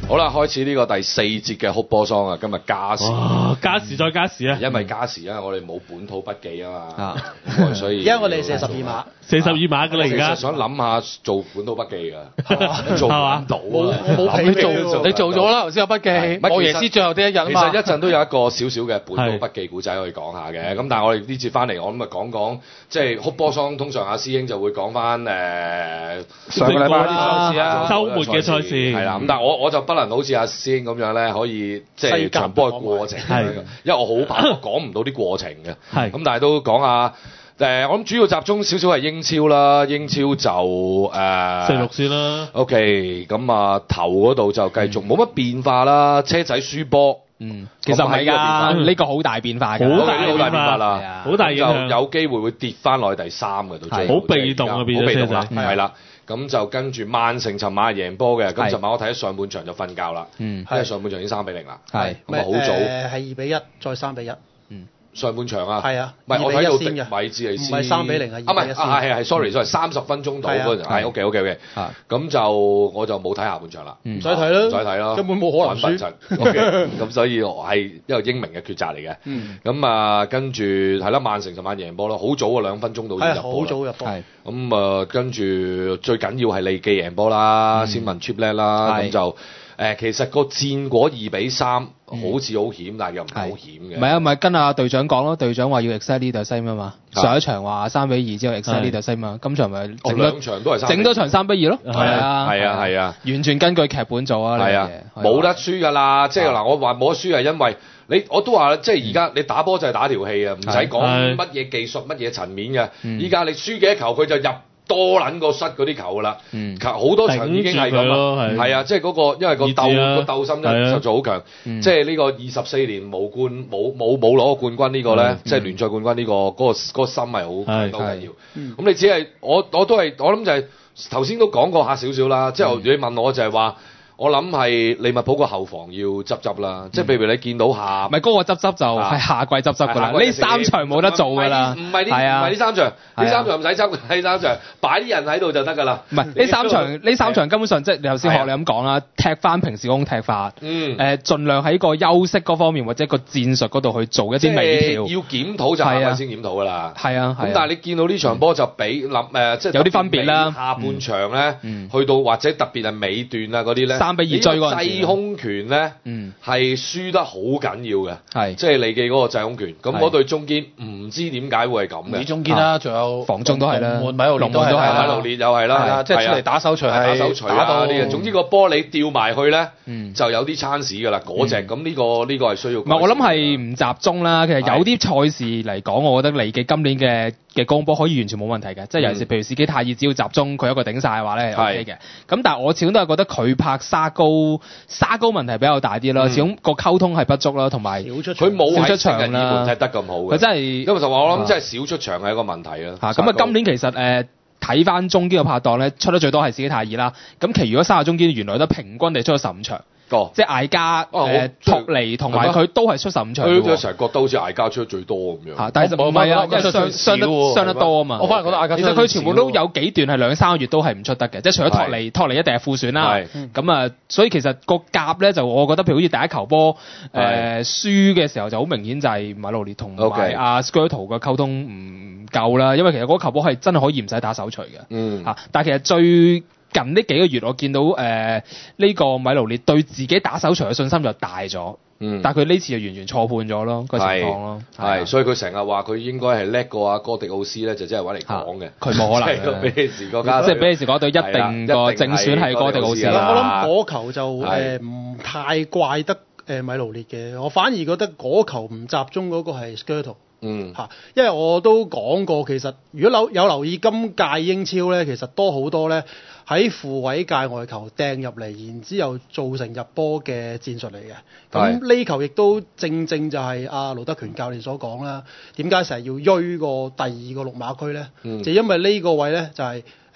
好啦，開始呢個第4節嘅哭波桑啊！今日加時， 加時再加時啊！ 因為加時啊，我哋冇本土筆記啊嘛，咁所以而家我哋42碼 ，42碼㗎啦而家。 想諗下做本土筆記㗎，做唔到啊！ 我冇你做咗啦，頭先有筆記，莫耶斯最後啲一日啊嘛。 其實一陣都有一個少少嘅本土筆記古仔可以講下嘅，咁但係我哋呢次翻嚟，我諗啊講即係哭波桑，通常阿師兄就會講翻上個禮拜啲賽事啊， 週末嘅賽事係啦，咁但係我就不能好似阿師兄咁樣咧，可以即係場波嘅過程，因為我好怕我講唔到啲過程嘅，咁但係都講下。我諗主要集中少少係英超啦，英超就 4-6先啦。 OK， 咁啊頭嗰度就繼續冇乜變化啦，車仔輸波。 其實唔係㗎，呢個好大變化㗎， 好大變化啦， 好大影響， 就有機會會跌翻落去第3嘅到最後， 好被動啊變咗車仔， 係啦。咁就跟住曼城尋晚贏波嘅，咁尋晚我睇咗上半場就瞓覺啦，因為上半場已經3-0啦，咁啊好早， 係2-1再3-1。 上半場啊， 係啊， 唔係我睇到迪米米治利斯， 唔係3-0啊， 係 sorry 30分鐘到嗰陣，係 OK，咁就我就冇睇下半場啦， 唔使睇啦，根本冇可能輸。 OK，咁所以我係一個英明嘅抉擇嚟嘅。咁啊，跟住係啦，曼城尋晚贏波咯，好早啊2分鐘到已經入波啦。 好早入波。 咁啊，跟住最緊要係利記贏波啦，先問 Cheap 叻啦，咁就。其實個戰果2-3，好似好險，但係又唔係好險嘅。 唔係啊，咪跟阿隊長講咯，隊長話要 exactly the same 啊嘛。上一場話3-2之後 exactly the same 嘛，今場咪兩場都係整多場3-2咯。 係啊， 完全根據劇本做啊。 係啊，冇得輸㗎啦。即係嗱，我話冇得輸係因為我都話即係而家你打波就係打條氣啊，唔使講乜嘢技術乜嘢層面嘅。依家你輸幾多球佢就入多撚個失嗰啲球㗎啦，好多場已經係咁啦，係啊，即係嗰個因為個鬥心實在好強，即係呢個24年冇攞過冠軍呢個咧，即係聯賽冠軍呢個嗰個心係好強都緊要。咁你只係我都係我諗就係頭先都講過下少少啦，即係你問我就係話。我諗係利物浦個後防要執啦，即係譬如你見到下， 唔係嗰個執就係下季執㗎啦，呢3場冇得做㗎啦， 唔係呢3場，呢3場唔使執，呢3場擺啲人喺度就得㗎啦。 唔係呢3場根本上即係你頭先學你咁講啦，踢翻平時嗰種踢法，盡量喺個休息嗰方面或者個戰術嗰度去做一啲微調。 要檢討就係先檢討㗎啦。 係啊， 咁但係你見到呢場波就比即係有啲分別啦。 下半場咧，去到或者特別係尾段啊嗰啲咧。 3-2追嗰陣時， 制空權咧係輸得好緊要嘅，即係利記嗰個制空權。咁嗰隊中堅唔知點解會係咁嘅。 你中堅啦，仲有防中都係啦， 龍門都係啦， 米盧列又係啦， 即係出嚟打手錘係打到啲嘅。 總之個波你吊埋去咧，就有啲餐屎㗎啦。嗰隻咁呢個係需要。唔係我諗係唔集中啦。其實有啲賽事嚟講，我覺得利記今年嘅攻波可以完全冇問題嘅。即係尤其是譬如士基泰爾，只要集中佢一個頂晒嘅話咧，OK 嘅。咁但係我始終都係覺得佢拍沙高問題比較大啲啦，始終個溝通係不足啦，同埋佢冇喺成日二門踢得咁好嘅。 佢真係因為就話我諗真係少出場係一個問題啦。 咁啊，今年其實睇翻中堅嘅拍檔咧，出得最多係士基泰爾啦。咁其餘嗰3個中堅原來都平均地出咗15場。即係艾加、托尼同埋佢都係出15場。 佢成日覺得好似艾加出得最多咁樣。 但係唔係啊，因為傷得多啊嘛。 我反而覺得艾加其實佢全部都有幾段係2-3個月都係唔出得嘅，即係除咗托尼一定係副選啦。咁啊，所以其實個夾咧就我覺得，譬如好似第一球波輸嘅時候就好明顯就係米盧列同埋阿 Skirtle 嘅溝通唔夠啦，因為其實嗰球波係真係可以唔使打手錘嘅。但係其實最近呢幾個月我見到呢個米盧列對自己打手錘嘅信心就大咗，但係佢呢次就完全錯判咗咯個情況咯。 係，所以佢成日話佢應該係叻過阿哥迪奧斯咧，就真係揾嚟講嘅。 佢冇可能嘅。 比利時國家即係比利時嗰隊一定個正選係哥迪奧斯啦。 我諗嗰球就唔太怪得米盧列嘅，我反而覺得嗰球唔集中嗰個係 Skirtle。因為我都講過，其實如果有留意今屆英超咧，其實好多咧喺負位界外球掟入嚟，然之後造成入波嘅戰術嚟嘅。咁呢球亦都正就係阿盧德權教練所講啦。點解成日要追個第2個6碼區咧？就因為呢個位咧就係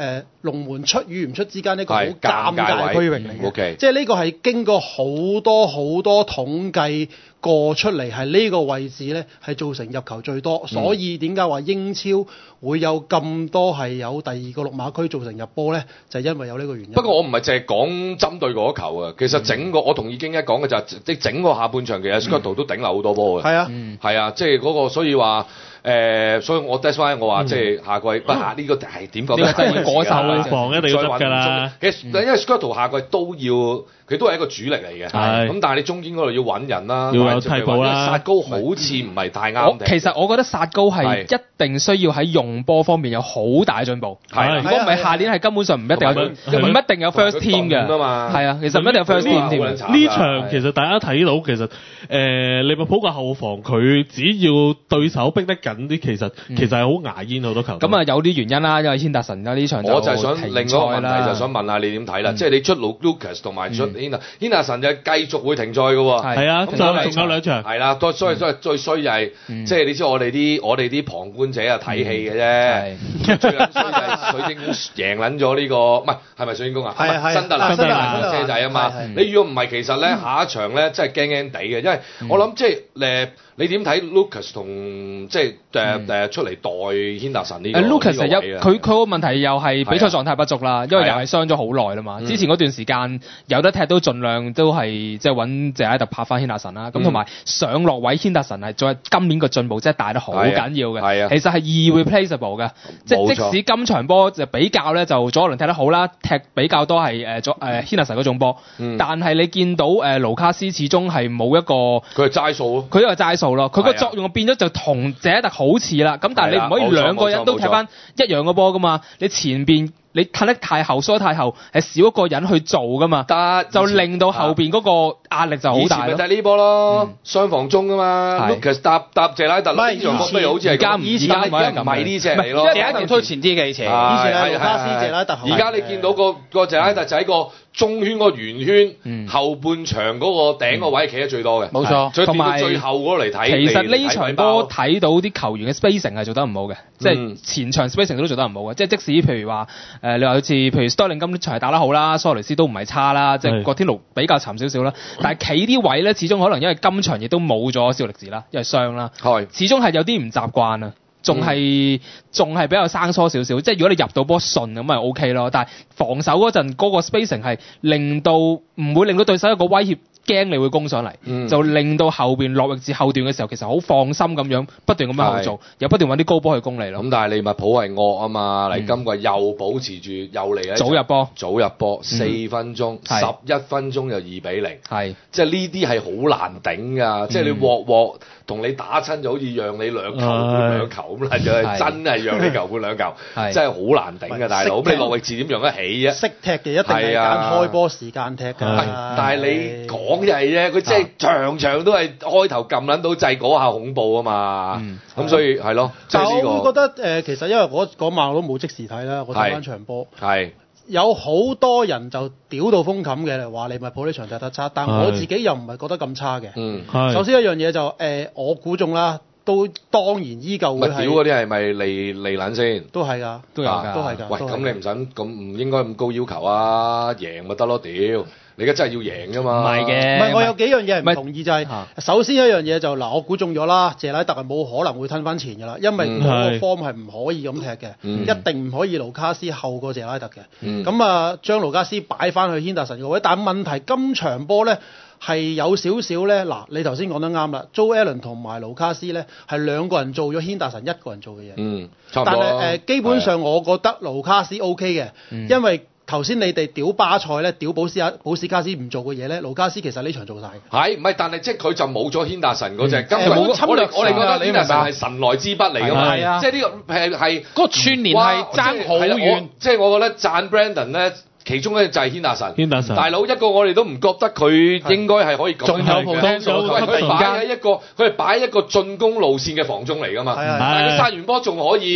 龍門出與唔出之間一個好尷尬區域嚟嘅。 OK， 即係呢個係經過好多統計過出嚟，係呢個位置咧係造成入球最多，所以點解話英超會有咁多係有第二個綠碼區造成入波咧？就係因為有呢個原因。 不過我唔係淨係講針對嗰球啊，其實整個我同意京一講嘅就係即整個下半場其實 Scott 都頂漏好多波嘅。 係啊， 係啊，即係嗰個所以話。所以我 that's why 我話即係下季不下呢個係點講？ 呢個真係過手後防一定要得㗎啦。 其實因為 Scott 下季都要。佢都係一個主力嚟嘅，咁但係你中間嗰度要揾人啦， 要有替補啦。 殺高好似唔係太啱。 其實我覺得殺高係一定需要喺用波方面有好大嘅進步。如果唔係下年係根本上唔一定有 first team 嘅。係啊，其實唔一定有 first team 添。 呢場其實大家睇到其實利物浦嘅後防佢只要對手逼得緊啲，其實係好牙煙好多球。 咁啊有啲原因啦，因為軒達臣呢場我就係想另外一個問題就想問下你點睇啦，即係你出Lucas 同埋出。軒達臣就繼續會停賽嘅喎， 係啊，仲有2場， 係啦，所以最衰就係，即係你知我哋啲旁觀者啊睇戲嘅啫，最撚衰就係水晶宮贏撚咗呢個，唔係咪水晶宮啊？ 係新特蘭車仔啊嘛，你如果唔係其實咧下一場咧真係驚驚地嘅，因為我諗即係你點睇 Lucas 同即係出嚟代軒達臣呢個 ？Lucas 佢個問題又係比賽狀態不足啦，因為又係傷咗好耐啦嘛。之前嗰段時間有得踢都盡量都係即係揾謝拉特拍翻軒達臣啦。咁同埋上落位軒達臣係再今年個進步真係大得好緊要嘅。其實係irreplaceable 嘅，即使今場波就比較咧就左輪踢得好啦，踢比較多係軒達臣嗰種波。但係你見到盧卡斯始終係冇一個佢係齋數咯， 佢都係齋數咯。佢個作用變咗就同謝拉特好似啦。咁但係你唔可以兩個人都踢翻一樣嘅波噶嘛？你前邊你踢得太後，縮得太後，係少一個人去做噶嘛？就令到後邊嗰個壓力就好大咯。以前咪踢呢波咯，雙防中噶嘛。Lucas 搭謝拉特，呢場波不如好似係咁。以前唔係呢隻嚟咯， 謝拉特推前啲嘅以前。 以前係盧卡斯謝拉特。 而家你見到個謝拉特就喺個中圈個圓圈後半場嗰個頂個位企得最多嘅。 冇錯， 同埋最後嗰度嚟睇。 其實呢場波睇到啲球員嘅 spacing 係做得唔好嘅，即係前場 spacing 都做得唔好嘅。即係即使譬如話你話好似譬如 Sterling 今場係打得好啦，蘇亞雷斯都唔係差啦，即係郭天奴比較沉少少啦。但係企啲位咧，始終可能因為今場亦都冇咗肖力士啦，因為傷啦，始終係有啲唔習慣啊。仲係比較生疏少少，即係如果你入到波順咁咪 OK 咯。但係防守嗰陣嗰個 spacing 係唔會令到對手有個威脅，驚你會攻上嚟，就令到後邊落域至後段嘅時候，其實好放心咁樣不斷咁樣去做，又不斷揾啲高波去攻你咯。 咁但係利物浦係惡啊嘛，嚟今季又保持住又嚟早入波 4分鐘11分鐘就2-0，即係呢啲係好難頂㗎，即係你鑊同你打親就好似讓你兩球半兩球咁啦，就係真係讓你球半兩球，真係好難頂㗎，大佬。咁你落域至點讓得起啊？ 識踢嘅一定係揀開波時間踢㗎。 但係你講就係啫，佢即係場場都係開頭撳撚到掣嗰下恐怖啊嘛。咁所以係咯。 但係我會覺得其實因為嗰晚我都冇即時睇啦，我睇翻場波。有好多人就屌到風冚嘅，話利物浦呢場踢得差，但我自己又唔係覺得咁差嘅。首先一樣嘢就我估中啦，都當然依舊會係。屌嗰啲係咪利撚先？都係㗎，都有㗎，都係㗎。喂，咁你唔使咁唔應該咁高要求啊，贏咪得咯，屌！你而家真係要贏㗎嘛？唔係嘅，唔係我有幾樣嘢唔同意就係，首先一樣嘢就我估中咗啦，謝拉特係冇可能會吞翻前㗎啦，因為嗰個 form 係唔可以咁踢嘅，一定唔可以盧卡斯後過謝拉特嘅。咁將盧卡斯擺翻去軒達臣個位，但係問題今場波咧係有少少咧，你頭先講得啱啦，Joe Allen 同埋盧卡斯咧係兩個人做咗軒達臣一個人做嘅嘢，差唔多。但係基本上我覺得盧卡斯 OK 嘅，因為頭先你哋屌巴塞咧，屌保斯卡斯唔做嘅嘢咧，盧卡斯其實呢場做晒嘅。係，唔係？但係即係佢就冇咗軒達臣嗰隻。我哋覺得軒達臣係神來之筆嚟㗎嘛。即係呢個係嗰個串連係爭好遠。即係我覺得讚 Brandon 咧，其中一隻就係軒達臣。大佬一個我哋都唔覺得佢應該係可以咁。仲有佢係擺一個進攻路線嘅防中嚟㗎嘛。但係佢殺完波仲可以。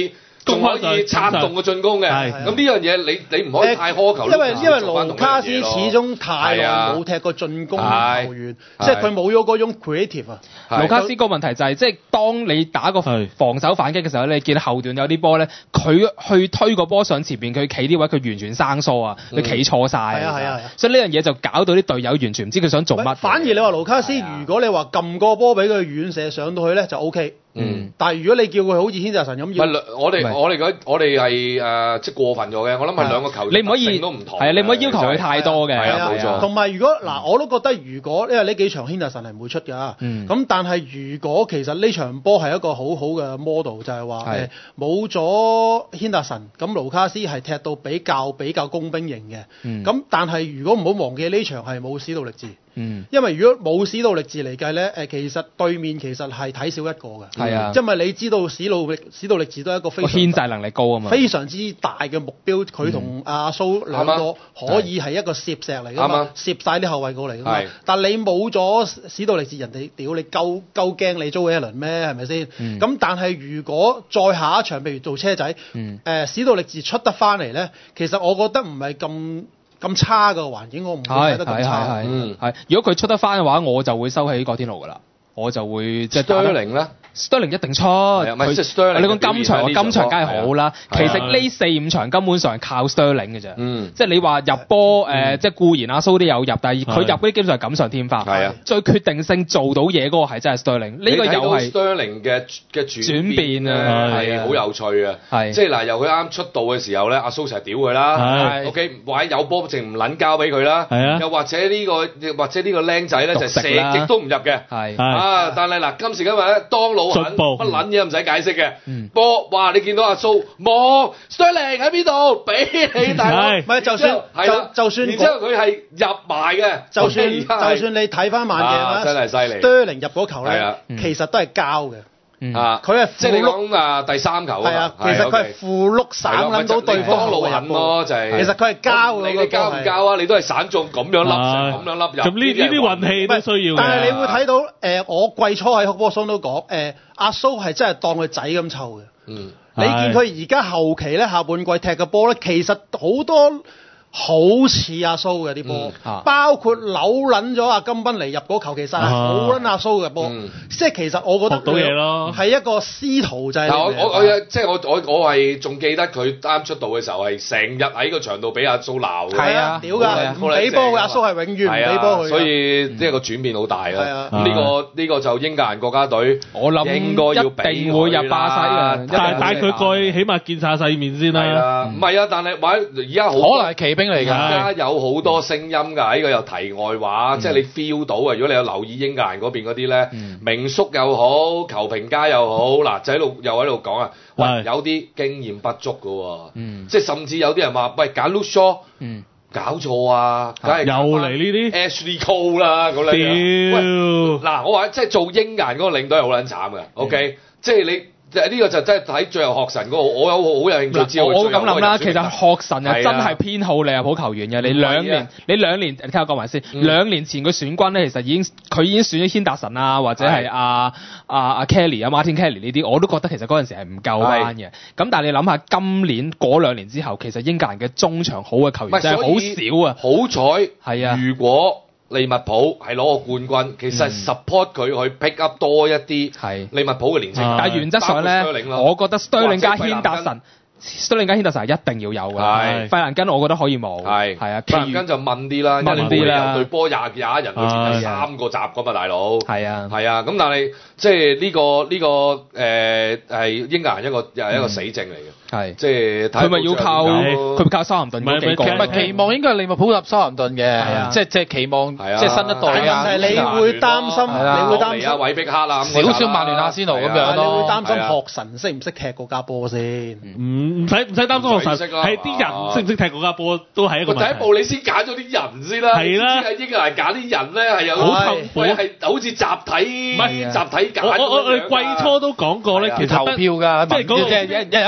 仲可以策動個進攻嘅。咁呢樣嘢你唔可以太苛求。 因為盧卡斯始終太耐冇踢過進攻球員，即係佢冇咗嗰種 creative 啊。 盧卡斯個問題就係即係當你打個防守反擊嘅時候，你見後段有啲波咧，佢去推個波上前邊，佢企啲位佢完全生疏啊，佢企錯晒。係啊，所以呢樣嘢就搞到啲隊友完全唔知佢想做乜。 反而你話盧卡斯，如果你話撳個波俾佢遠射上到去咧，就 OK。但係如果你叫佢好似軒達臣咁， 我哋係即係過分咗嘅。我諗係兩個球員， 你唔可以都唔同。係啊，你唔可以要求佢太多嘅。 係啊，冇錯。 同埋如果我都覺得因為呢幾場軒達臣係唔會出㗎。咁但係如果其實呢場波係一個好好嘅 model，就係話冇咗軒達臣，咁盧卡斯係踢到比較工兵型嘅。咁但係如果唔好忘記呢場係冇史杜力治。因為如果冇史杜力治嚟計咧，其實對面其實係睇少一個嘅。係啊，因為你知道史杜力治都係一個非常牽制能力高啊嘛， 非常之大嘅目標。佢同阿蘇兩個可以係一個攝石嚟㗎嘛，攝晒啲後衞過嚟㗎嘛。但你冇咗史杜力治，人哋屌你夠驚你租一輪咩？係咪先？咁但係如果再下一場，譬如做車仔，史杜力治出得翻嚟咧，其實我覺得唔係咁差嘅環境，我唔會睇得咁差。 係，如果佢出得翻嘅話，我就會收起葛天奴㗎啦，我就會即係 Sterling咧。 Sterling 一定出，你講今場梗係好啦。其實呢4-5場根本上係靠 Sterling 嘅啫。即係你話入波即係固然阿蘇都有入，但係佢入嗰啲基本上係錦上添花。係啊，最決定性做到嘢嗰個係真係 Sterling。呢個又係 Sterling 嘅轉變啊，係好有趣啊。係即係嗱，由佢啱出道嘅時候咧，阿蘇成日屌佢啦。OK， 或者有波淨唔撚交俾佢啦。係啊，又或者呢個僆仔咧就射極都唔入嘅。係啊，但係嗱，今時今日咧當老乜撚嘢唔使解釋嘅，波哇！你見到阿蘇望 Sterling 喺邊度？俾你大佬， 唔係就算然之後佢係入埋嘅， 就算你睇翻慢鏡啦， 真係犀利 Sterling 入嗰球咧，其實都係交嘅。佢係即係你講第三球係啊，其實佢係負碌散撚到對方路人咯，就係其實佢係交嘅。 你交唔交啊？你都係散中咁樣笠入。咁呢啲運氣都需要。 但係你會睇到我季初喺哭波桑都講阿蘇係真係當佢仔咁湊嘅。你見佢而家後期咧下半季踢嘅波咧，其實好多好似阿蘇嘅啲波，包括扭撚咗阿金賓尼入嗰球，其實係好撚阿蘇嘅波。即係其實我覺得學到嘢咯， 係一個師徒就係。 我係仲記得佢啱出道嘅時候係成日喺個場度俾阿蘇鬧嘅。 係啊，屌㗎，唔俾波嘅阿蘇係永遠唔俾波佢。 所以即係個轉變好大啊！呢個就英格蘭國家隊， 我諗應該要俾一定會入巴西嘅， 但係佢過去起碼見晒世面先啦。 唔係啊，但係而家好可能係騎兵嚟㗎。 而家有好多聲音㗎，呢個有題外話，即係你 feel 到啊！如果你有留意英格蘭嗰邊嗰啲咧，名宿又好，球評家又好，嗱就喺度講啊，喂有啲經驗不足㗎喎，即係甚至有啲人話，喂揀 Luke Shaw，搞錯啊，梗係又嚟呢啲 Ashley Cole 啦咁樣。嗱我話即係做英格蘭嗰個領隊係好撚慘㗎，OK，即係你。呢個就真係睇最後學神嗰個，我好有興趣知道。 我咁諗啦，其實學神啊真係偏好利物浦球員嘅。你兩年，你聽我講埋先。2年前佢選軍咧，其實佢已經選咗軒達臣啊，或者係阿 Kelly 啊 Martin Kelly 呢啲，我都覺得其實嗰陣時係唔夠班嘅。咁但係你諗下，今年嗰2年之後，其實英格蘭嘅中場好嘅球員真係好少啊。 好彩係啊，如果利物浦係攞個冠軍，其實係 support 佢去 pick up 多一啲利物浦嘅年青人。 但係原則上咧，我覺得 Sterling 加軒達臣，Sterling 加軒達臣係一定要有嘅。費蘭根我覺得可以冇。係啊，費蘭根就問啲啦， 問啲啦。 對波廿人去佔3個閘㗎嘛，大佬。係啊，咁但係即係呢個係英格蘭又係一個死症嚟嘅。係，即係佢咪要靠修咸頓嗰幾個？ 唔係期望應該係利物浦入修咸頓嘅，即係期望，即係新一代啊！ 但係你會擔心， 韋碧克啦， 少少曼聯阿仙奴咁樣咯。 你會擔心學神識唔識踢嗰家波先？ 唔使擔心學神，係啲人識唔識踢嗰家波都係一個問題。 第一步你先揀咗啲人先啦。係啦，喺英格蘭揀啲人咧係有好痛苦，係好似集體揀。 我哋季初都講過咧，其實投票㗎，即係一人一票選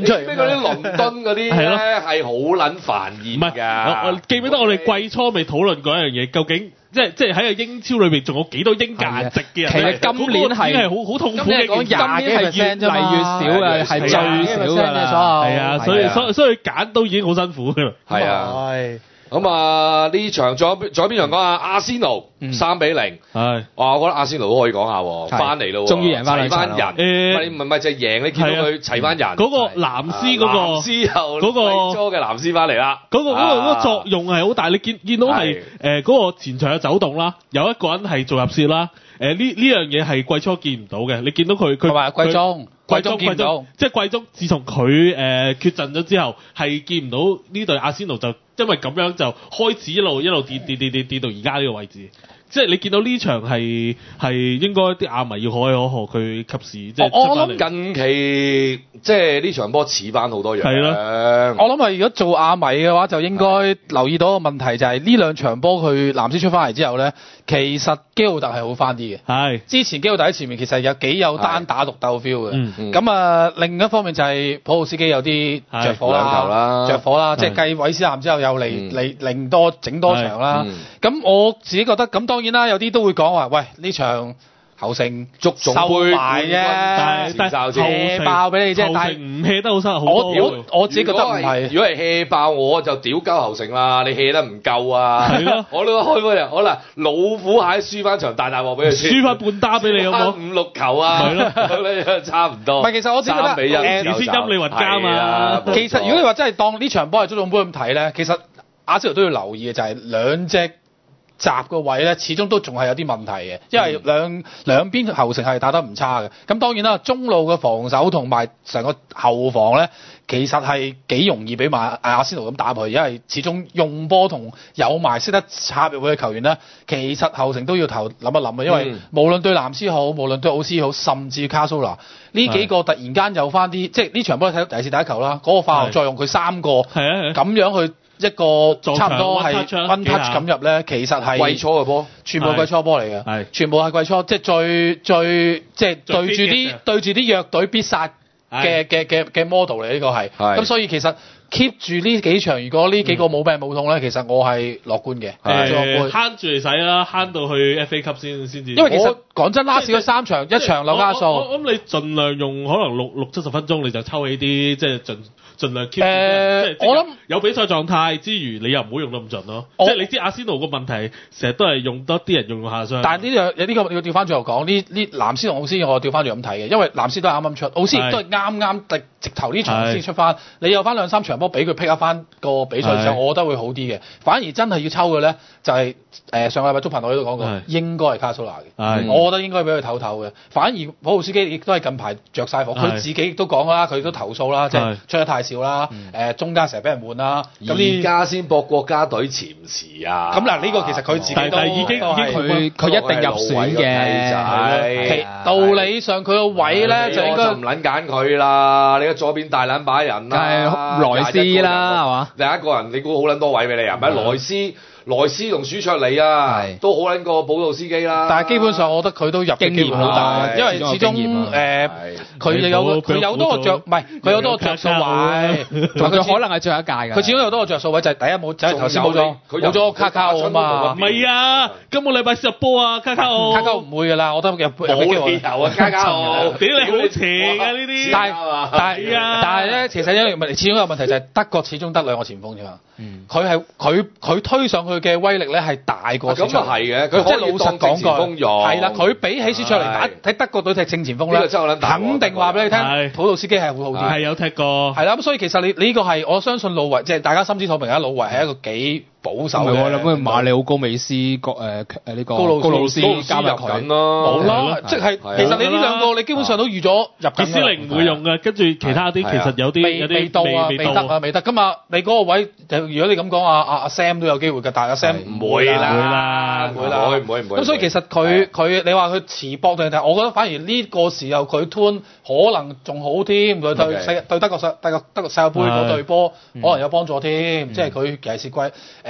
演出嚟。 嗰啲倫敦嗰啲咧係好撚煩厭㗎。 唔係，我記唔記得我哋季初未討論過一樣嘢？究竟即係喺個英超裏邊仲有幾多英格蘭籍嘅人？ 其實今年係好痛苦嘅。 講20%越嚟越少嘅，係最少㗎啦。 係啊，所以揀都已經好辛苦㗎啦。 係啊。咁啊，呢場仲有邊場講啊？阿仙奴3-0，係，哇！我覺得阿仙奴都可以講下喎，翻嚟咯， 終於贏翻齊翻人，唔係就係贏，你見到佢齊翻人。 嗰個藍絲嗰個， 藍絲又嗰個嘅藍絲翻嚟啦， 嗰個作用係好大，你見到係嗰個前場嘅走動啦，有一個人係做入線啦，呢樣嘢係季初見唔到嘅，你見到佢話季中見唔到， 即係季中自從佢缺陣咗之後，係見唔到呢隊阿仙奴就因為咁樣就開始一路跌到而家呢個位置。即係你見到呢場係應該啲亞迷要可喜可賀，佢及時即係我諗近期即係呢場波似翻好多樣。係咯， 我諗係如果做亞迷嘅話，就應該留意到個問題就係呢兩場波佢藍絲出翻嚟之後咧，其實基奧特係好翻啲嘅。係之前基奧特喺前面其實有幾有單打獨鬥 feel 嘅。咁啊，另一方面就係普魯斯基有啲着火啦，即係繼韋斯咸之後又嚟整多場啦。咁我自己覺得咁當然啦，有啲都會講話，喂呢場後勝足總杯埋啫，但係 hea 爆俾你啫，但係唔 hea 得好辛苦。 我自己覺得唔係。 如果係 hea 爆，我就屌鳩後勝啦！你 hea 得唔夠啊？係咯，我都開波人，可能老虎蟹輸翻場大鑊俾佢輸翻半打俾你好冇 ？5-6球啊！係咯，差唔多。 唔係，其實我自己覺得 3-1先陰你雲加嘛。 其實如果你話真係當呢場波係足總杯咁睇咧，其實阿仙奴都要留意嘅就係兩隻閘個位咧，始終都仲係有啲問題嘅，因為兩邊後承係打得唔差嘅。咁當然啦，中路嘅防守同埋成個後防咧，其實係幾容易俾埋阿仙奴咁打佢，因為始終用波同有埋識得插入去嘅球員咧，其實後承都要諗一諗嘅，因為無論對藍絲好，無論對奧斯好，甚至卡蘇拿呢幾個突然間有翻啲，即係呢場波睇第一次第一球啦，嗰個化學作用佢3個咁樣去。一個差唔多係 one touch 咁入咧，其實係季初嘅波， 全部季初波嚟嘅，全部係季初，即係最即係對住啲弱隊必殺嘅 model 嚟呢個係。咁所以其實 keep 住呢幾場，如果呢幾個冇病冇痛咧，其實我係樂觀嘅。 慳住嚟使啦，慳到去 FA 級先至。 因為其實講真，last 嗰3場一場兩加數。 我諗你盡量用可能60-70分鐘，你就抽起啲即係盡量 keep 我諗有比賽狀態之餘，你又唔好用得咁盡咯。即係你知阿仙奴個問題，成日都係用多啲人用下傷。 但係呢個要調翻轉頭講，呢藍絲同奧斯我調翻轉咁睇嘅，因為藍絲都係啱啱出，奧斯亦都係啱直頭呢場先出翻。你有翻2-3場波俾佢 pick up 翻個比賽嘅時候，我覺得會好啲嘅。反而真係要抽嘅咧，就係上個禮拜足頻我都講過，應該係卡蘇拿嘅。我覺得應該俾佢唞唞嘅。反而普魯斯基亦都係近排着晒火，佢自己亦都講啦，佢都投訴啦，即係出得太少啦，中間成日俾人換啦。 咁而家先博國家隊潛時啊！ 咁嗱，呢個其實佢自己都已經佢一定入選嘅。 道理上佢個位咧就應該唔撚揀佢啦。你個左邊大撚把人啦， 萊斯啦係嘛？ 另一個人你估好撚多位俾你啊？咪萊斯同舒卓尼啊，都好撚過保路司機啦。 但係基本上我覺得佢都入嘅機會好大，因為始終佢有多個着，唔係佢有多個着數位， 同佢可能係最後一屆㗎。 佢始終有多個着數位，就係第一冇，就係頭先冇咗卡卡奧啊嘛。 唔係啊，今個禮拜10波啊，卡卡奧唔會㗎啦，我覺得冇理由啊，卡卡奧， 屌你好邪㗎呢啲。 但係咧，其實因為始終有問題就係德國始終得2個前鋒啫嘛。佢推上去嘅威力咧係大過。 咁啊係嘅，佢即係老實講句，係啦，佢比起出嚟打喺德國隊踢正前鋒咧，肯定話俾你聽，普魯斯基係會好啲。 係有踢過。 係啦，咁所以其實你呢個係我相信魯維，即係大家心知肚明啊，魯維係一個幾保守嘅。 我諗馬里奧高美斯呢個高魯斯加入緊咯。 冇啦，即係其實你呢兩個你基本上都預咗入緊。 傑斯寧唔會用嘅，跟住其他啲其實有啲未到啊，未得。咁啊，你嗰個位如果你咁講阿 Sam 都有機會㗎，但係阿 Sam 唔會啦。 咁所以其實佢你話佢遲搏定係，我覺得反而呢個時候佢 turn 可能仲好添，對德國世界盃嗰隊波可能有幫助添，即係佢尤其是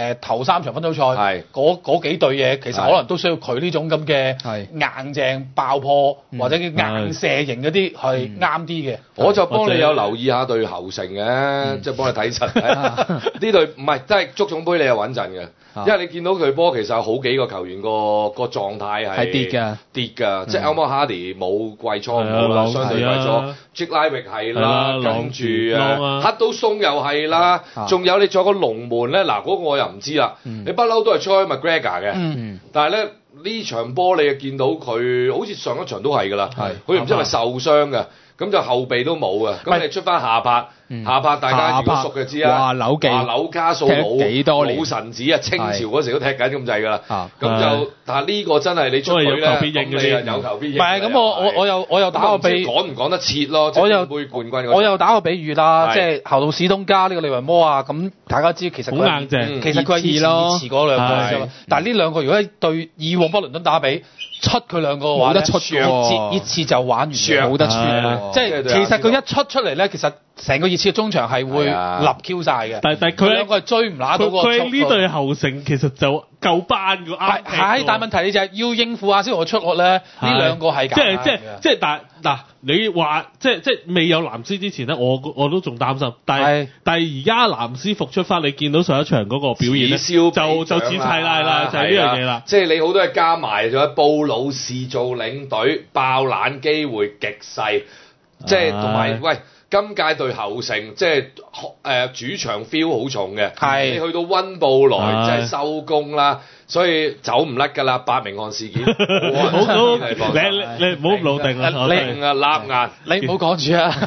頭3場分組賽嗰幾隊嘢，其實可能都需要佢呢種咁嘅硬淨爆破或者叫硬射型嗰啲係啱啲嘅。 我就幫你有留意下對侯城嘅，即係幫你睇陣。呢隊唔係真係足總杯你係穩陣嘅。因為你見到佢波其實有好幾個球員個狀態係跌㗎，即係 Elmo Hardy 冇季初冇啦，相對季初 Jack Lywick 係啦，跟住黑刀松又係啦，仲有你仲有個龍門咧，嗱嗰個我又唔知啦，你不嬲都係 Troy McGregor 嘅，但係咧呢場波你又見到佢好似上一場都係㗎啦，佢唔知係咪受傷㗎，咁就後備都冇嘅，咁你出翻下拍。大家如果熟嘅知啦，紐卡素老臣子啊，清朝嗰時都踢緊咁滯㗎啦。咁就但係呢個真係你出去咧，咁你有求必應。唔係咁我又打個比， 講唔講得切咯？我又杯冠軍， 我又打個比喻啦，即係後路史東加呢個利雲摩啊，咁大家知其實佢好硬淨， 其實佢係以前嗰兩個啫嘛。但係呢兩個如果對以往北倫敦打比，出佢兩個嘅話，冇得出嘅，熱刺就玩完，冇得出。即係其實佢一出嚟咧，其實成個熱刺嘅中場係會立 Q 晒嘅。但係佢兩個係追唔拿到個速度。 佢呢隊後城其實就夠班嘅啱。 係，但係問題你就係要應付阿仙奴嘅出落咧，呢兩個係即係但嗱，你話即係未有藍斯之前咧，我都仲擔心。但係而家藍斯復出翻，你見到上一場嗰個表現咧，就似晒啦，就係呢樣嘢啦。 即係你好多嘢加埋咗，布魯士做領隊，爆冷機會極細，即係同埋喂。今屆對後城即係主場 feel 好重嘅，你去到溫布萊即係收工啦，所以走唔甩㗎啦。伯明翰事件， 你唔好咁老定啦， 立硬， 你唔好講住啊！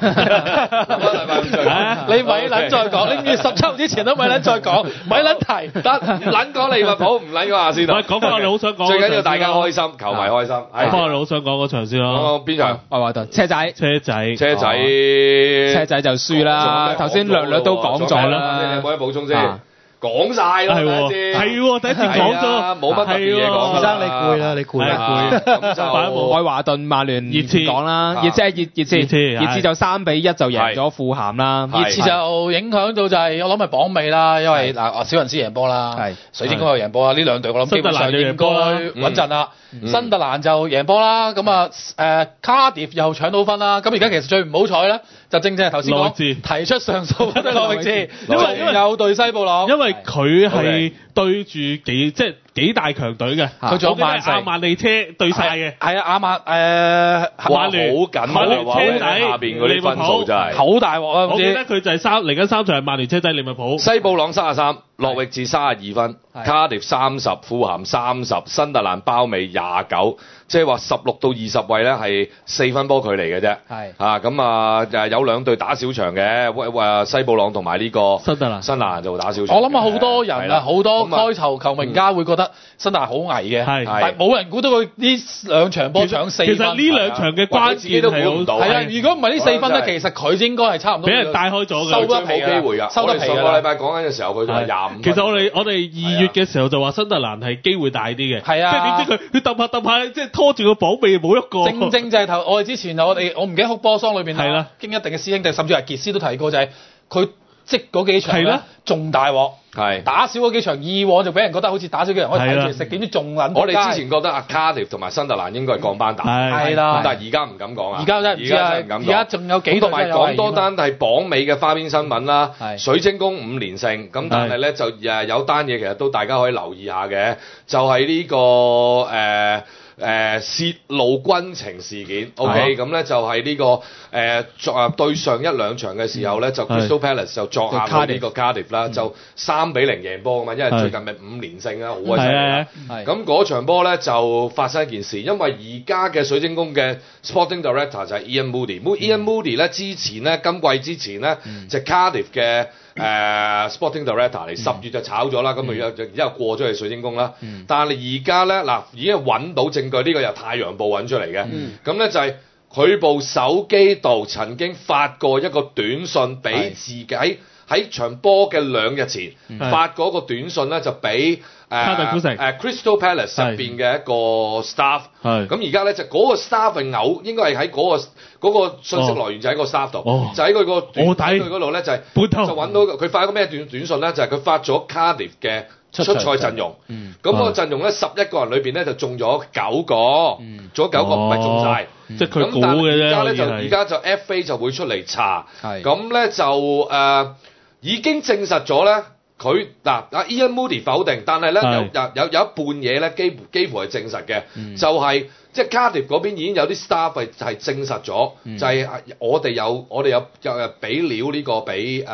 你咪撚再講，你5月17號之前都咪撚再講，咪撚提，得撚講利物浦，唔撚講阿仙奴。 講翻我哋好想講， 最緊要大家開心，球迷開心。 講翻我哋好想講嗰場先咯。 邊場？ 愛華頓車仔。車仔就輸啦，頭先略都講咗啦。 你有冇得補充先？講晒啦， 係第一節講咗， 冇乜特別嘢講。 生你攰啦，你攰啦。 咁就愛華頓、曼聯熱刺講啦，熱刺就3-1就贏咗富咸啦。 熱刺就影響到就係我諗係榜尾啦，因為小雲斯贏波啦，水晶宮又贏波啦，呢兩隊我諗基本上應該穩陣啦。新特蘭就贏波啦，咁Cardiff 又搶到分啦，咁而家其實最唔好彩咧，就正係頭先講提出上訴嘅諾域治，因為有對西布朗， 因為佢係對住幾大強隊嘅， 佢仲有亞曼利車對晒嘅， 係啊， 曼聯好緊啊，車仔下邊嗰啲分數真係好大鑊啊！ 我記得佢就係嚟緊3場係曼聯車仔利物浦， 西布朗33，諾域治32分，Cardiff 30，富咸30，新特蘭包尾29，即係話16到20位咧係4分波距離嘅啫。咁有兩隊打小場嘅，西布朗同埋呢個新特蘭就打小場。 我諗好多人好多開頭球迷家會覺得新特蘭好危嘅，但係冇人估到佢呢兩場波搶4分。 其實呢兩場嘅關鍵都估唔到。 係啊，如果唔係呢4分咧，其實佢應該係差唔多俾人帶開咗嘅， 收得皮冇機會㗎。我哋上個禮拜講緊嘅時候，佢仲係25分。 其實我哋2月嘅時候就話新特蘭係機會大啲嘅， 係啊， 即係點知佢揼下，即係拖住個榜尾冇一個。 正就係我哋之前我唔記得哭波桑裏邊啦，經一定嘅師兄弟甚至係傑斯都提過，就係佢積嗰幾場咧仲大鑊。打少嗰幾場，以往就俾人覺得好似打少幾場可以睇住食，點知仲撚。 我哋之前覺得Cardiff同埋新特蘭應該係降班打， 係啦， 但係而家唔敢講啊。 而家真係唔敢講。而家仲有幾隊。同埋講多單係榜尾嘅花邊新聞啦。水晶宮5連勝，咁但係咧就有單嘢其實都大家可以留意下嘅，就係呢個泄露軍情事件 ，OK，咁咧就係呢個對上1、2場嘅時候咧，就 Crystal Palace 就作客呢個 Cardiff 啦，就3-0贏波啊嘛，因為最近咪5連勝啦，好鬼犀利啦。咁嗰場波咧就發生一件事，因為而家嘅水晶宮嘅 Sporting Director 就係 Ian Moody，Ian Moody 咧今季之前咧就 Cardiff 嘅Sporting Director 嚟，10月就炒咗啦，咁佢然之後過咗去水晶宮啦。但係而家咧已經揾到證據，呢個由太陽報揾出嚟嘅。咁咧就係佢部手機度曾經發過一個短信俾自己喺場波嘅2日前發嗰個短信咧，就俾卡特古城 Crystal Palace 入邊嘅一個 staff。咁而家咧就嗰個 staff 係應該係喺嗰個信息來源就喺個 staff 度，就喺佢個臥底嗰度咧就揾到佢發一個咩短信咧，就係佢發咗 Cardiff 嘅出賽陣容。咁個陣容咧11個人裏邊咧就中咗9個，中咗9個唔係中晒。 即係佢估嘅啫。 而家就 FA 就會出嚟查，咁咧就已經證實咗咧。佢阿 Ian Moody 否定，但係咧有一半嘢咧幾乎係證實嘅，就係即係 Cardiff 嗰邊已經有啲 staff 係證實咗，就係我哋有俾料呢個俾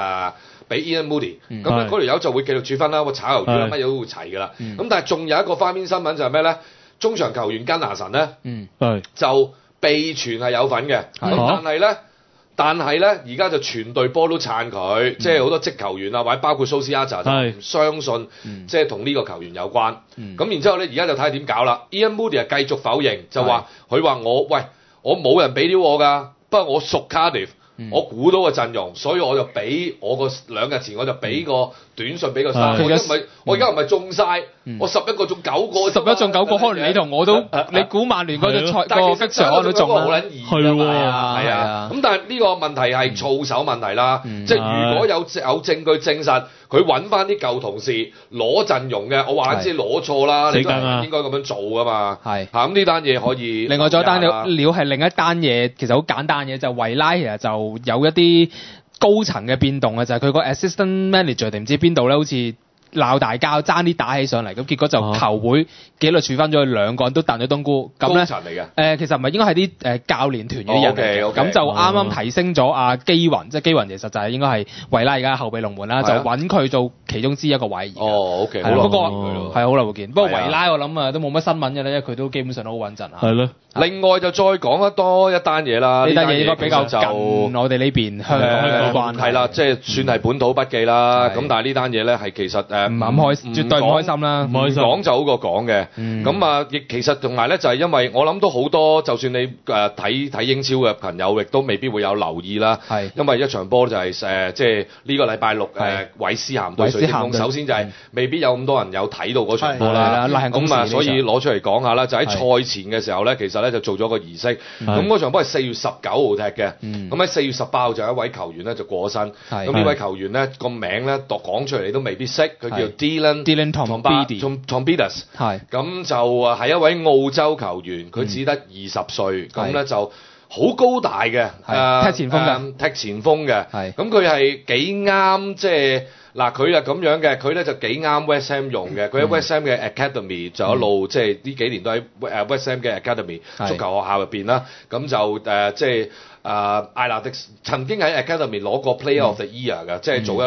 Ian Moody，咁嗰條友就會繼續處分啦，炒魷魚啦，乜嘢都會齊㗎啦。咁但係仲有一個花邊新聞就係咩咧？中場球員根拿神咧，就被傳係有份嘅，咁但係咧，而家就全隊波都撐佢，即係好多職球員啊，或者包括蘇斯亞扎就唔相信，即係同呢個球員有關。咁然之後咧，而家就睇下點搞啦。Ian Moody 係繼續否認，就話佢話我冇人俾料我㗎，不過我屬 Cardiff，我估到個陣容，所以我就俾我個2日前我就俾個短信俾個staff。我而家唔係中晒，我11個中9個 ，11中9個，可能你同我都你估曼聯嗰隻賽個 fixture 都中啦， 好撚易㗎嘛，係啊。咁但係呢個問題係操守問題啦，即係如果有證據證實佢揾翻啲舊同事攞陣容嘅，我話你知攞錯啦，你都係應該咁樣做㗎嘛。係咁呢單嘢可以。 另外仲有單料係另一單嘢，其實好簡單嘅，就維拉其實就有一啲高層嘅變動啊，就係佢個 assistant manager 定唔知邊度咧，好似鬧大交，爭啲打起上嚟，咁結果就球會紀律處分咗佢2個人都彈咗冬菇。咁咧高層嚟嘅其實唔係應該係啲教練團嗰啲人嚟嘅，咁就啱啱提升咗阿基雲，即係基雲其實就係應該係維拉而家後備龍門啦，就揾佢做其中之一個位移。 OK， 不過係好耐冇見。不過維拉我諗啊都冇乜新聞嘅咧，因為佢都基本上都好穩陣啊。 係咯。 另外就再講多一單嘢啦， 呢單嘢應該比較近我哋呢邊香港嘅關係。 係啦，即係算係本土筆記啦。咁但係呢單嘢咧係其實唔開心，絕對唔開心啦。 唔講就好過講嘅。咁啊，亦其實同埋咧就係因為我諗都好多，就算你睇英超嘅朋友，亦都未必會有留意啦。係因為一場波就係即係呢個禮拜6韋斯咸對水晶宮，首先就係未必有咁多人有睇到嗰場波啦。咁啊，所以攞出嚟講下啦，就喺賽前嘅時候咧，其實咧就做咗個儀式。咁嗰場波係4月19號踢嘅。咁喺4月18號就有一位球員咧就過咗身。咁呢位球員咧個名咧講出嚟你都未必識，佢叫 Dylan Tombidas。咁就係一位澳洲球員，佢只得20歲，咁咧就好高大嘅， 踢前鋒嘅， 咁佢係幾啱即係。嗱佢係咁樣嘅，佢咧就幾啱 West Ham 用嘅，佢喺 West Ham 嘅 Academy 就一路即係呢幾年都喺West Ham 嘅 Academy 足球學校入邊啦，咁就即係艾拿迪曾經喺 Academy 攞過 Player of the Year 嘅，即係早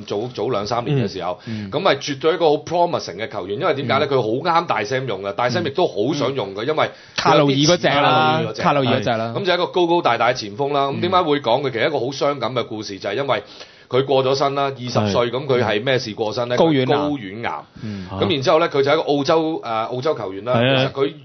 2-3年嘅時候，咁係絕對一個好 promising 嘅球員，因為點解咧？佢好啱大 Sam 用嘅，大 Sam 亦都好想用佢，因為卡路爾嗰隻啦，咁就一個高高大大嘅前鋒啦。咁點解會講佢？其實一個好傷感嘅故事就係因為。佢過咗身啦，20歲，咁佢係咩事過身咧？睾丸癌。咁然之後咧，佢就係一個澳洲球員啦。其實佢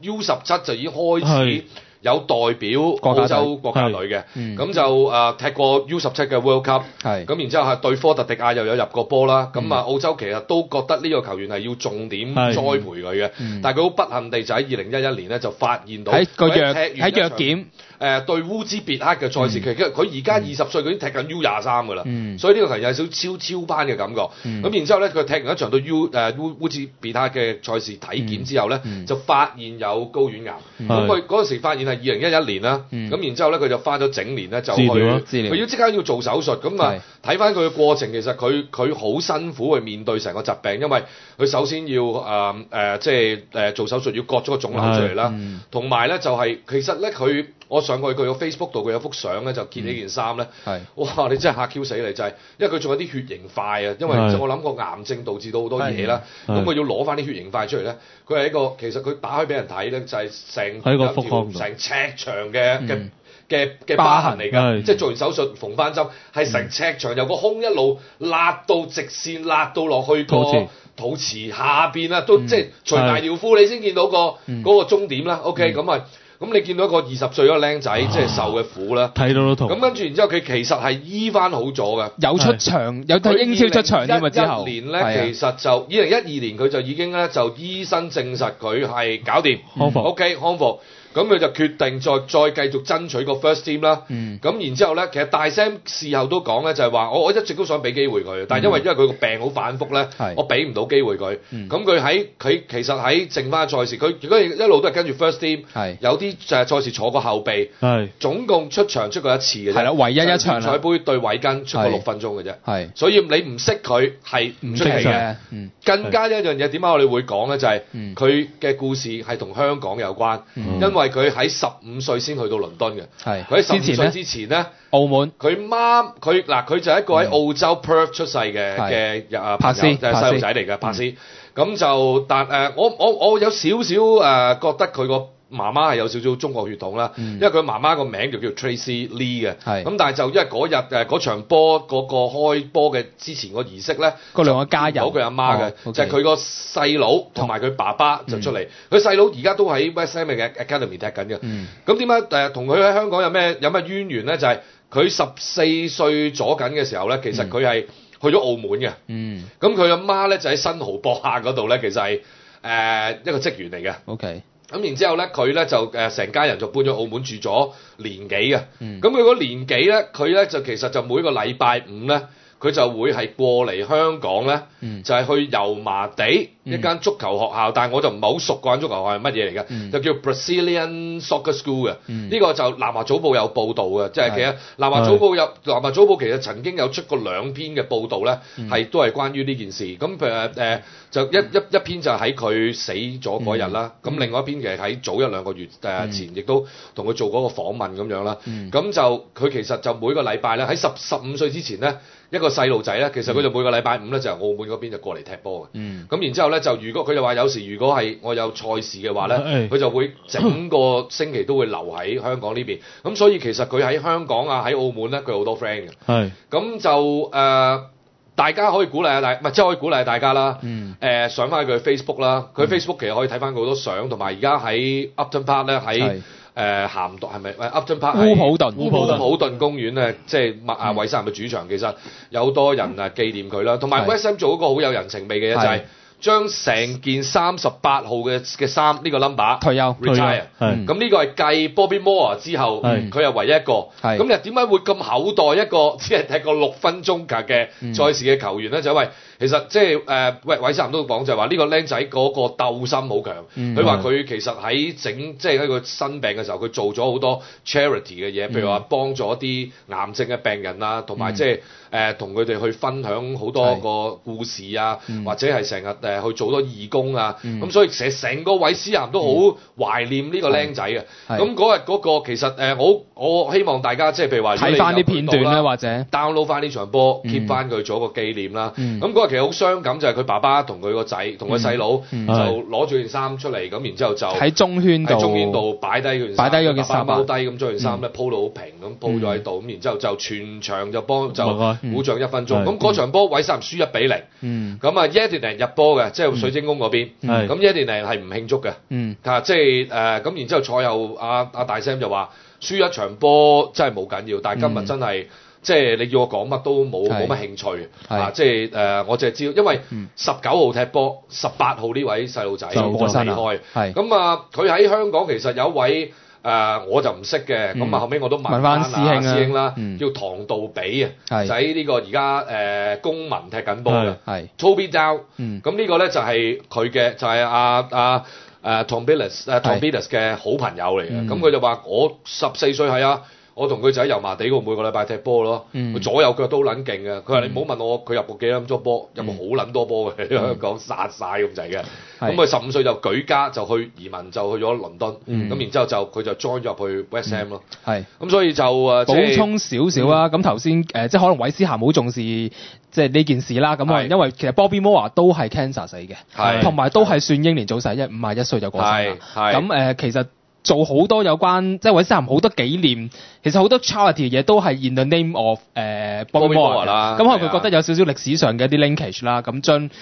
U17就已經開始有代表澳洲國家隊嘅。咁就踢過 U17嘅 World Cup。咁然之後係對科特迪亞又有入過波啦。咁澳洲其實都覺得呢個球員係要重點栽培佢嘅。但係佢好不幸地就喺2011年咧就發現到喺藥檢。 對烏茲別克嘅賽事，其實佢而家20歲，佢已經踢緊 U23㗎啦，所以呢個球員有少少超班嘅感覺。咁然之後咧，佢踢完一場對烏茲別克嘅賽事體檢之後咧，就發現有睾丸癌。咁佢嗰陣時發現係2011年啦，咁然之後咧佢就花咗整年咧就去，佢要即刻要做手術。咁啊睇翻佢嘅過程，其實佢好辛苦去面對成個疾病，因為佢首先要即係做手術要割咗個腫瘤出嚟啦，同埋咧就係其實咧我上過佢個 Facebook 度，佢有幅相咧，就見呢件衫咧，哇！你真係嚇 Q 死你，就係因為佢仲有啲血凝塊啊，因為我諗個癌症導致到好多嘢啦，咁佢要攞翻啲血凝塊出嚟咧，佢係一個其實佢打開俾人睇咧，就係成尺長嘅疤痕嚟㗎，即係做完手術縫翻針，係成尺長由個胸一路辣到直線辣到落去個肚臍下邊啦，都即係除埋條褲你先見到嗰個終點啦。OK，咁啊。 咁你見到一個20歲嗰個僆仔即係受嘅苦啦， 睇到都痛。 咁跟住然之後佢其實係醫翻好咗嘅， 有出場，有對英超出場添啊之後。 2011年咧，其實就2012年佢就已經咧就醫生證實佢係搞掂康復 ，OK 康復。咁佢就決定再繼續爭取個 first team 啦。咁然之後咧，其實大 Sam 事後都講咧，就係話我一直都想俾機會佢，但係因為佢個病好反覆咧，我俾唔到機會佢。咁佢其實喺剩翻嘅賽事，佢如果一路都係跟住 first team，有啲就係賽事坐過後備，總共出過一次嘅啫。 係啦，唯一一場彩杯對韋根出過6分鐘嘅啫。 係， 所以你唔識佢係唔出奇嘅。更加一樣嘢點解我哋會講咧，就係佢嘅故事係同香港有關，因為佢喺15歲先去到倫敦嘅。佢喺15歲之前咧， 澳門佢就係一個喺澳洲 Perth 出世嘅柏斯細路仔嚟嘅柏斯。咁就我有少少覺得佢個媽媽係有少少中國血統啦，因為佢媽媽個名就叫 Tracy Lee 嘅。咁但係就因為嗰日嗰場波嗰個開波嘅之前個儀式咧， 嗰兩個家人冇佢阿媽嘅，就係佢個細佬同埋佢爸爸就出嚟。佢細佬而家都喺 West Ham 嘅 Academy 踢緊嘅。咁點解同佢喺香港有咩淵源咧？就係佢14歲左緊嘅時候咧，其實佢係去咗澳門嘅。咁佢阿媽咧就喺新濠博亞嗰度咧，其實係一個職員嚟嘅。 OK。 咁然之後咧，佢咧就成家人就搬咗澳門住咗年幾嘅。咁佢嗰年幾咧，佢咧就其實就每個禮拜5咧，佢就會係過嚟香港咧，就係去油麻地一間足球學校，但係我就唔係好熟嗰間足球學校係乜嘢嚟嘅，就叫 Brazilian Soccer School 嘅。呢個就南華早報有報導嘅，即係其實南華早報其實曾經有出過2篇嘅報導咧，係都係關於呢件事。咁就一篇就喺佢死咗嗰日啦，咁另外一篇其實喺早1-2個月前，亦都同佢做嗰個訪問咁樣啦。咁就佢其實就每個禮拜咧喺15歲之前咧，一個細路仔咧，其實佢就每個禮拜5咧就由澳門嗰邊就過嚟踢波嘅。咁然之後咧就如果佢就話有時如果係我有賽事嘅話咧，佢就會整個星期都會留喺香港呢邊。咁所以其實佢喺香港啊喺澳門咧，佢好多 friend 嘅。咁就大家可以鼓勵下即係可以鼓勵大家啦。上翻佢 Facebook 啦，佢 Facebook 其實可以睇翻佢好多相，同埋而家喺 Upton Park 咧喺鹹度係咪？Upton Park 烏普頓公園咧，即係韋斯咸嘅主場，其實有好多人紀念佢啦。同埋 West Ham 做一個好有人情味嘅嘢就係將成件38號嘅衫呢個 number 退休 retire。咁呢個係繼 Bobby Moore 之後，佢係唯一一個。咁又點解會咁厚待一個只係踢過6分鐘嘅賽事嘅球員咧？就因為其實即係韋斯咸都講就係話呢個僆仔嗰個鬥心好強。佢話佢其實喺即係喺個生病嘅時候，佢做咗好多 charity 嘅嘢，譬如話幫咗啲癌症嘅病人啊，同埋即係同佢哋去分享好多個故事啊，或者係成日去做多義工啊。咁所以成個韋斯咸都好懷念呢個僆仔嘅。咁嗰日嗰個其實我希望大家即係譬如話睇翻啲片段咧，或者 download 翻呢場波 keep 翻佢做一個紀念啦。咁嗰日其實好傷感，就係佢爸爸同佢個仔同佢細佬就攞住件衫出嚟，咁然之後就喺中圈度擺低佢件衫，踎低咁將件衫咧鋪到好平咁鋪咗喺度，咁然之後就全場就鼓掌1分鐘。咁嗰場波韋斯咸輸1-0。咁啊 Yedlin 入波嘅，即係水晶宮嗰邊。咁 Yedlin 係唔慶祝嘅。即係咁然之後賽後阿大 Sam 就話輸一場波真係冇緊要，但係今日真係。即係你叫我講乜都冇乜興趣即係我淨係知道，因為19號踢波，18號呢位細路仔就離開。咁啊，佢喺香港其實有一位我就唔識嘅，咁啊後尾我都問翻師兄啦，叫唐道比啊，就喺呢個而家公民踢緊波嘅，Toby Dow。咁呢個咧就係佢嘅就係Tom Billis 嘅好朋友嚟嘅。咁佢就話我14歲係啊。我同佢仔油麻地嗰每個禮拜踢波咯，佢左右腳都好撚勁嘅。佢話你唔好問我佢入過幾多咁波，入過好撚多波嘅，香港殺晒咁滯嘅。咁佢15歲就舉家就去移民，就去咗倫敦。咁然之後佢就 join 入去 West Ham 咯。咁所以就補充少少啦。咁頭先即係可能韋斯咸好重視即係呢件事啦。咁因為其實 Bobby Moore 都係 cancer 死嘅，同埋都係算英年早逝，51歲就過身啦。咁其實做好多有關即係韋斯咸好多紀念，其實好多 charity 嘅嘢都係 in the name of Bobby Moore 啦。咁可能佢覺得有少少歷史上嘅一啲 linkage 啦，咁將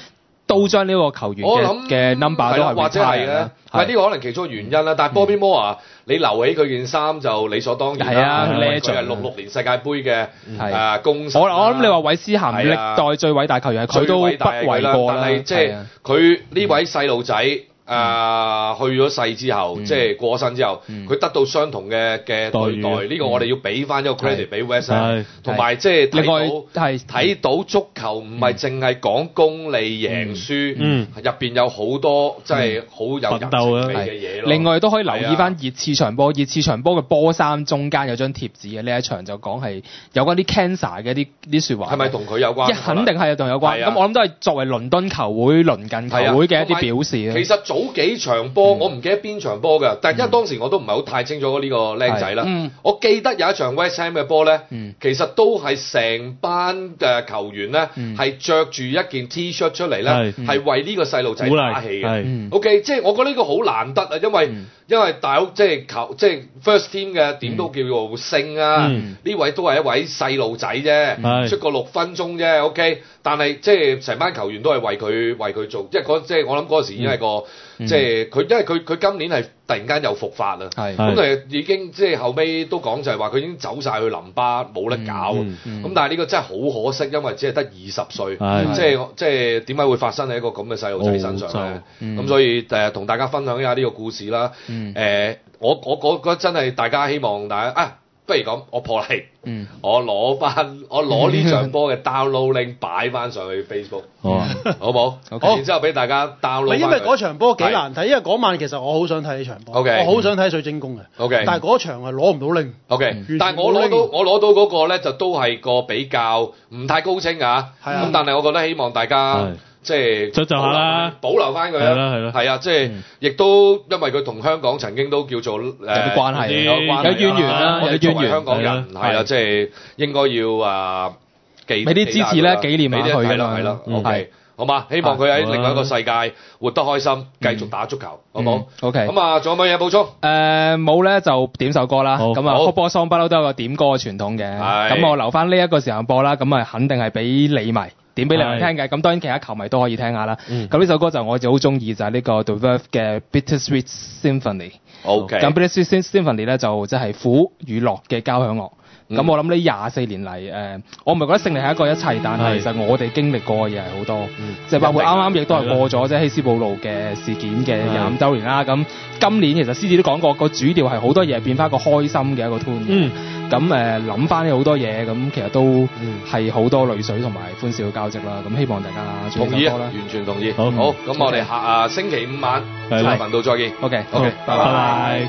都將呢個球員嘅 number 都係或者係咧，係呢個可能其中嘅原因啦。但係 Bobby Moore 你留起佢件衫就理所當然啦。佢係66年世界盃嘅功臣。我諗你話韋斯咸歷代最偉大球員係佢都不為過啦。 但係即係佢呢位細路仔。去咗世之後，即係過身之後，佢得到相同嘅對待，呢個我哋要俾翻一個 credit 俾 West Ham，同埋即係睇到足球唔係淨係講功利贏輸，入邊有好多即係好有人情味嘅嘢咯。 另外都可以留意翻熱刺場波嘅波衫中間有張貼紙嘅，呢一場就講係有關啲 cancer 嘅啲説話。 係咪同佢有關？ 肯定係同有關。咁我諗都係作為倫敦球會鄰近球會嘅一啲表示。 其實早幾場波，我唔記得邊場波㗎，但係因為當時我都唔係好太清楚呢個僆仔啦。我記得有一場 West Ham 嘅波咧，其實都係成班嘅球員咧係着住一件 T-shirt 出嚟咧，係為呢個細路仔打氣嘅。OK， 即係我覺得呢個好難得啊，因為大佬即係 first team 嘅點都叫做星啊，呢位都係一位細路仔啫，出個6分鐘啫。OK， 但係即係成班球員都係為佢做，即係我諗嗰時已經係個。即係佢，因為佢今年係突然間又復發啦，咁誒已經即係後尾都講就係話佢已經走晒去淋巴冇得搞，咁但係呢個真係好可惜，因為只係得20歲，即係點解會發生喺一個咁嘅細路仔身上咧？咁所以同大家分享一下呢個故事啦。我覺得真係大家希望大家不如咁，我破例，我攞呢場波嘅 download link 擺翻上去 Facebook，好冇？然之後俾大家 download。 因為嗰場波幾難睇，因為嗰晚其實我好想睇呢場波，我好想睇水晶宮嘅，但係嗰場係攞唔到 link。 但係我攞到嗰個咧就都係個比較唔太高清啊，咁但係我覺得希望大家。即係就下啦， 保留翻佢啦，係啊，即係亦都因為佢同香港曾經都叫做有啲關係，有淵源啦，有淵源。 香港人係啊，即係應該要俾啲支持咧，紀念下佢嘅係啦 ，OK， 好嘛？希望佢喺另外一個世界活得開心，繼續打足球，好冇 ？OK， 咁啊，仲有乜嘢補充？ 冇咧，就點首歌啦。咁啊，Football Song不嬲都有個點歌嘅傳統嘅，咁我留翻呢一個時候播啦。咁啊，肯定係俾你迷。點俾你哋聽嘅，咁當然其他球迷都可以聽下啦。咁呢首歌就我就好中意，就係呢個 The Verve 嘅 Bittersweet Symphony。 OK。 咁 Bittersweet Symphony 咧就即係苦與樂嘅交響樂。咁我諗呢24年嚟，我唔係覺得勝利係一個一切，但係其實我哋經歷過嘅嘢係好多，即係包括啱啱亦都係過咗即係希斯堡路嘅事件嘅25週年啦。咁今年其實獅子都講過，個主調係好多嘢變翻一個開心嘅一個 tune。咁諗翻好多嘢，咁其實都係好多淚水同埋歡笑嘅交織啦。咁希望大家同意啊，完全同意。好，咁我哋下星期5晚財頻道再見。 OK， 拜拜。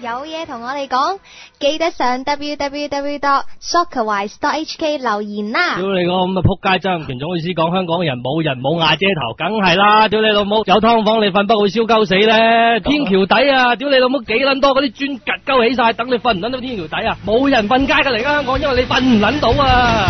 有嘢同我哋講，記得上 www.soccerwise.hk 留言啦。 屌你個咁嘅仆街曾蔭權總會師講香港人冇瓦遮頭，梗係啦！屌你老母有劏房你瞓不會燒鳩死咧，天橋底啊！屌你老母幾撚多嗰啲磚趌鳩起晒，等你瞓唔撚到天橋底啊！冇人瞓街㗎嚟㗎香港，因為你瞓唔撚到啊！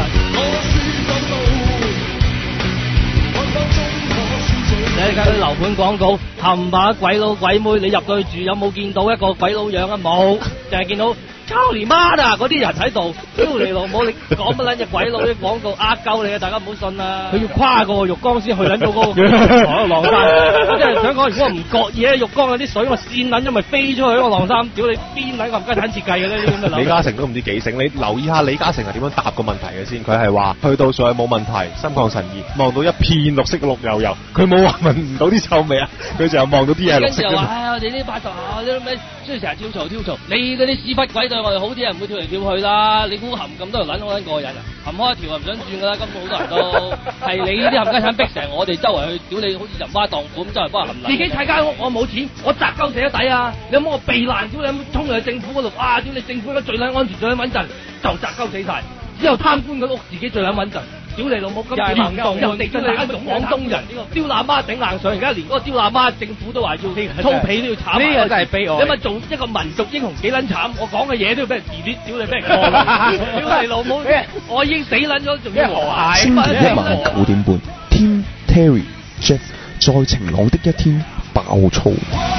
你睇啲樓盤廣告，冚唪唥鬼佬鬼妹，你入到去住有冇見到一個鬼佬樣啊？冇，淨係見到操你媽啊！嗰啲人喺度，屌你老母！你講乜撚隻鬼佬啲廣告呃鳩你啊！大家唔好信啊！佢要跨過浴缸先去撚到嗰個浪山。我真係想講，如果我唔覺意喺浴缸有啲水，我跣撚因為飛出去嗰個浪山，屌你邊撚個冚家鏟設計嘅呢啲咁嘅樓？ 李嘉誠都唔知幾醒，你留意下李嘉誠係點樣答個問題嘅先。佢係話去到水冇問題，心曠神怡，望到一片綠色綠油油，佢冇話聞唔到啲臭味啊，佢就係望到啲嘢綠色啫嘛。 我哋呢班就啲咩，雖然成日跳槽，你嗰啲屎忽鬼對我哋好啲人唔會跳嚟跳去啦。你估含咁多條撚好撚過癮啊？含開一條唔想轉噶啦，根本好多人都係你呢啲冚家鏟逼成我哋周圍去屌你，好似人花蕩款咁周圍幫人冚。自己睇間屋我冇錢，我砸鳩死得抵啊！你有冇我避難？屌你有冇衝入去政府嗰度？屌你政府而家最撚安全最撚穩陣，就砸鳩死晒。之後貪官嗰屋自己最撚穩陣。屌你老母！今次行動又地真係一種廣東人，刁喇媽頂硬上，而家連嗰個刁喇媽政府都話要粗皮都要炒埋。呢個真係悲哀。你咪做一個民族英雄幾撚慘？我講嘅嘢都要俾人delete，屌你俾人過。屌你老母！我已經死撚咗，仲要和諧。 星期一晚9點半，Team Terry Jeff 在晴朗的一天爆粗。